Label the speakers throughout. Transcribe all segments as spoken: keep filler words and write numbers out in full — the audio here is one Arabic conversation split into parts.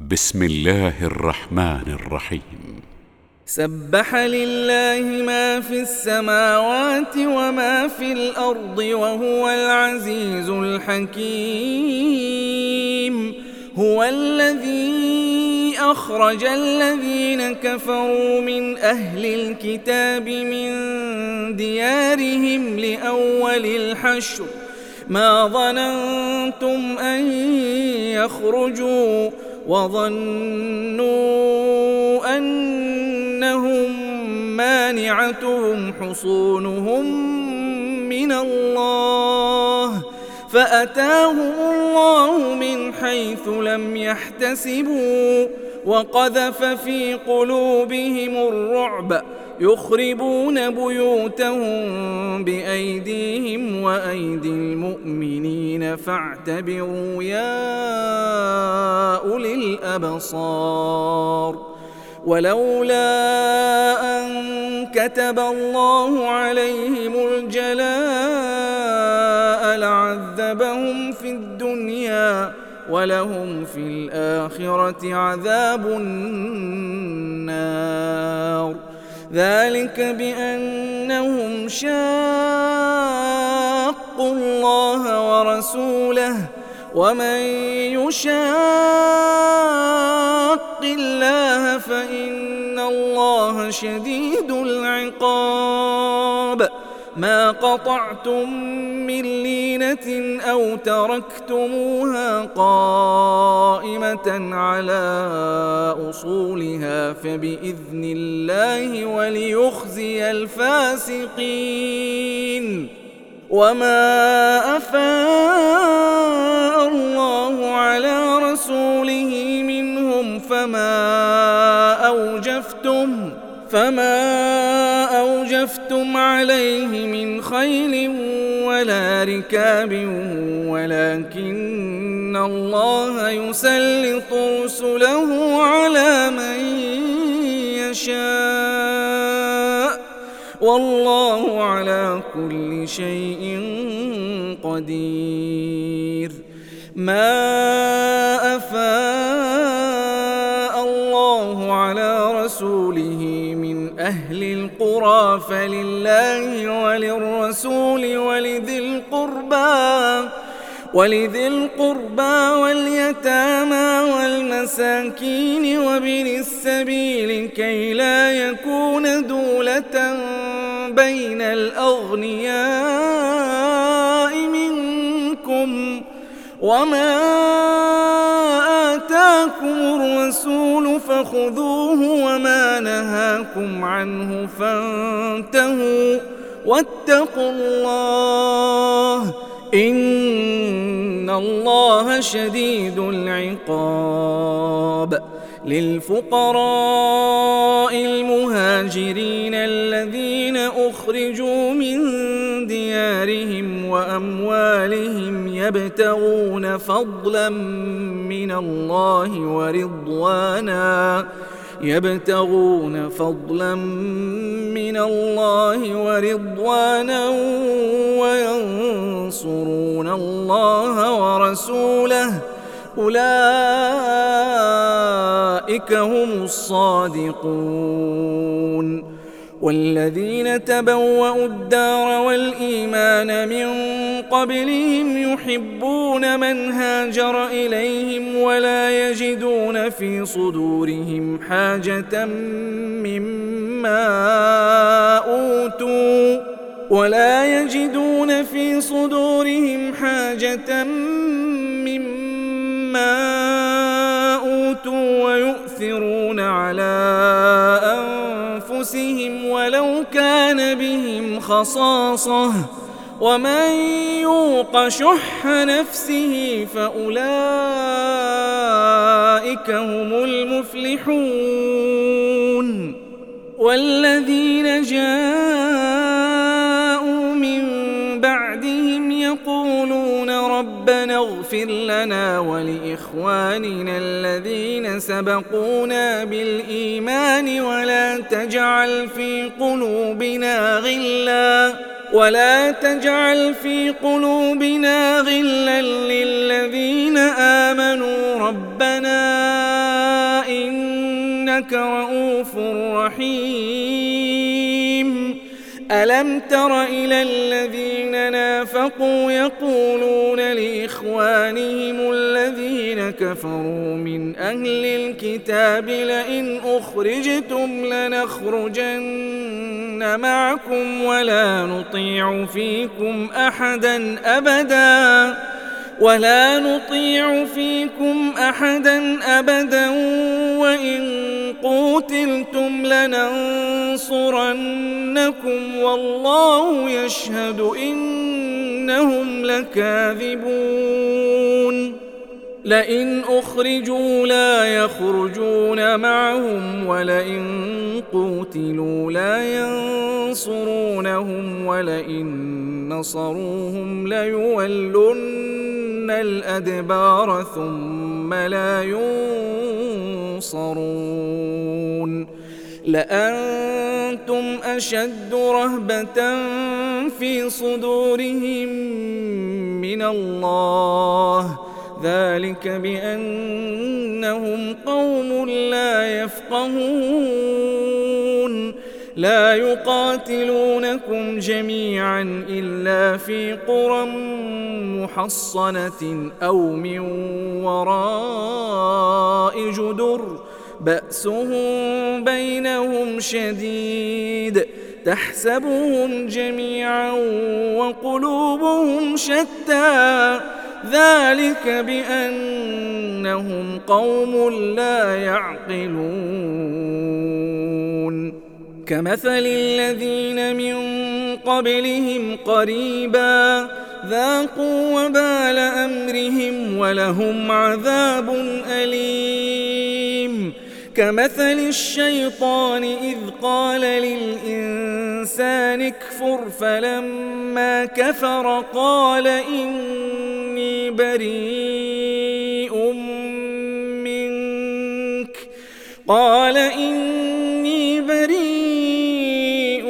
Speaker 1: بسم الله الرحمن الرحيم.
Speaker 2: سبح لله ما في السماوات وما في الأرض وهو العزيز الحكيم. هو الذي أخرج الذين كفروا من أهل الكتاب من ديارهم لأول الحشر ما ظننتم أن يخرجوا وظنوا أنهم مانعتهم حصونهم من الله فأتاهم الله من حيث لم يحتسبوا وقذف في قلوبهم الرعب يخربون بيوتهم بأيديهم وأيدي المؤمنين فاعتبروا يا أولي الأبصار. ولولا أن كتب الله عليهم الجلاء لعذبهم في الدنيا ولهم في الآخرة عذاب النار. ذلك بأنهم شاقوا الله ورسوله ومن يشاق الله فإن الله شديد العقاب. ما قطعتم من لينة أو تركتموها قائمة على أصولها فبإذن الله وليخزي الفاسقين. وما أفاء الله على رسوله منهم فما أوجفتم فما أوجفتم عليه من خيل ولا ركاب ولكن الله يسلط رسله على من يشاء والله على كل شيء قدير. ما أفاء الله على رسوله من أهل القرى فلله وللرسول ولذي القربى ولذي القربى واليتامى والمساكين وابن السبيل كي لا يكون دولة بين الأغنياء منكم. وما آتاكم الرسول فخذوه وما نهاكم عنه فانتهوا واتقوا الله إن الله شديد العقاب. للفقراء المهاجرين الذين أخرجوا من ديارهم وأموالهم يبتغون فضلا من الله ورضوانا يبتغون فضلا من الله ورضوانا وينصرون الله ورسوله أولئك هم الصادقون. والذين تبوأوا الدار والإيمان من قبلهم يحبون من هاجر إليهم ولا يجدون في صدورهم حاجة مما أوتوا ولا يجدون في صدورهم حاجة مما أوتوا ويؤثرون على أنفسهم ولو كان بهم خصاصة ومن يوق شح نفسه فأولئك هم المفلحون. والذين جاءوا من بعدهم يقولون ربنا اغفر لنا ولإخواننا الذين سبقونا بالإيمان ولا تجعل في قلوبنا غلا ولا تجعل في قلوبنا غلا للذين آمنوا ربنا إنك رؤوف رحيم ألم تر إلى الذين نافقوا يقولون لإخوانهم الذين كفروا من أهل الكتاب لئن أخرجتم لنخرجن معكم ولا نطيع فيكم أحدا أبدا ولا نطيع فيكم أحدا أبدا وإن قوتلتم لننصرنكم والله يشهد إنهم لكاذبون لئن أخرجوا لا يخرجون معهم ولئن قوتلوا لا ينصرونهم ولئن نصروهم ليولن الأدبار ثم لا ينصرون لأنتم أشد رهبة في صدورهم من الله ذلك بأنهم قوم لا يفقهون لا يقاتلونكم جميعا إلا في قرى محصنة أو من وراء جدر بأسهم بينهم شديد تحسبهم جميعا وقلوبهم شتى ذلك بأنهم قوم لا يعقلون كمثل الذين من قبلهم قريبا ذاقوا وبال أمرهم ولهم عذاب أليم كمثل الشيطان إذ قال للإنسان اكفر فلما كفر قال إني بريء منك قال إني بريء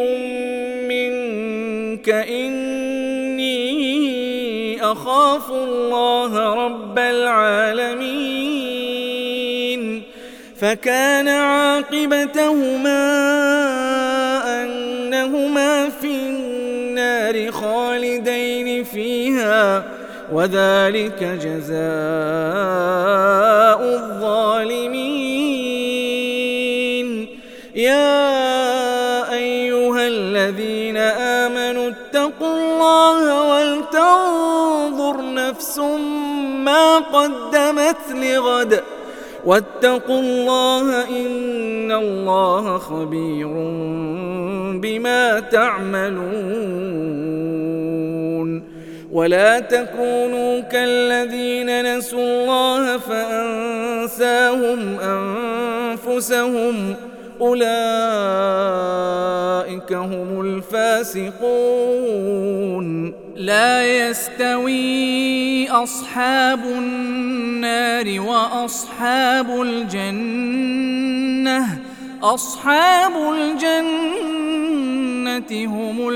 Speaker 2: منك إني أخاف الله رب العالمين فكان عاقبتهما أنهما في النار خالدين فيها وذلك جزاء الظالمين يا أيها الذين آمنوا اتقوا الله ولتنظر نفس ما قدمت لغد واتقوا الله إن الله خبير بما تعملون ولا تكونوا كالذين نسوا الله فأنساهم أنفسهم أولئك هم الفاسقون لا يستوي أصحاب النار وأصحاب الجنة أصحاب الجنة هم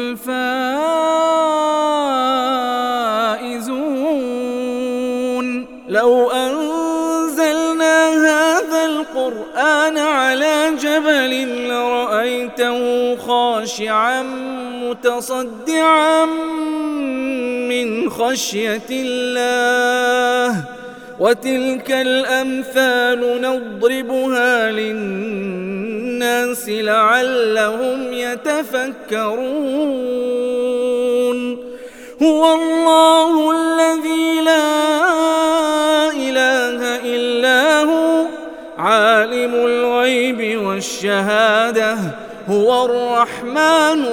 Speaker 2: الفائزون لو أنزلنا هذا القرآن على جبل لرأيته خاشعا متصدعا من خشية الله وتلك الأمثال نضربها للناس لعلهم يتفكرون هو الله الذي لا إله إلا هو عالم الغيب والشهادة هو الرحمن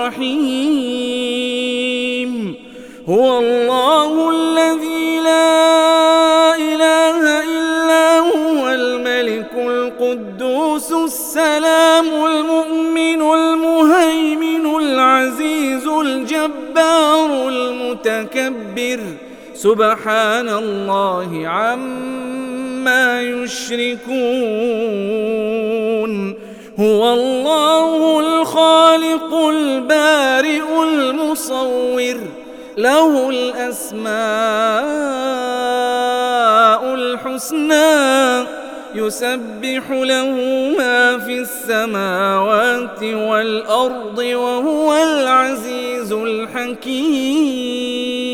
Speaker 2: الرحيم هو الله الذي لا إله إلا هو الملك القدوس السلام المؤمن المهيمن العزيز الجبار المتكبر سبحان الله عما يشركون هو الله الخالق البارئ المصور له الأسماء الحسنى يسبح له ما في السماوات والأرض وهو العزيز الحكيم.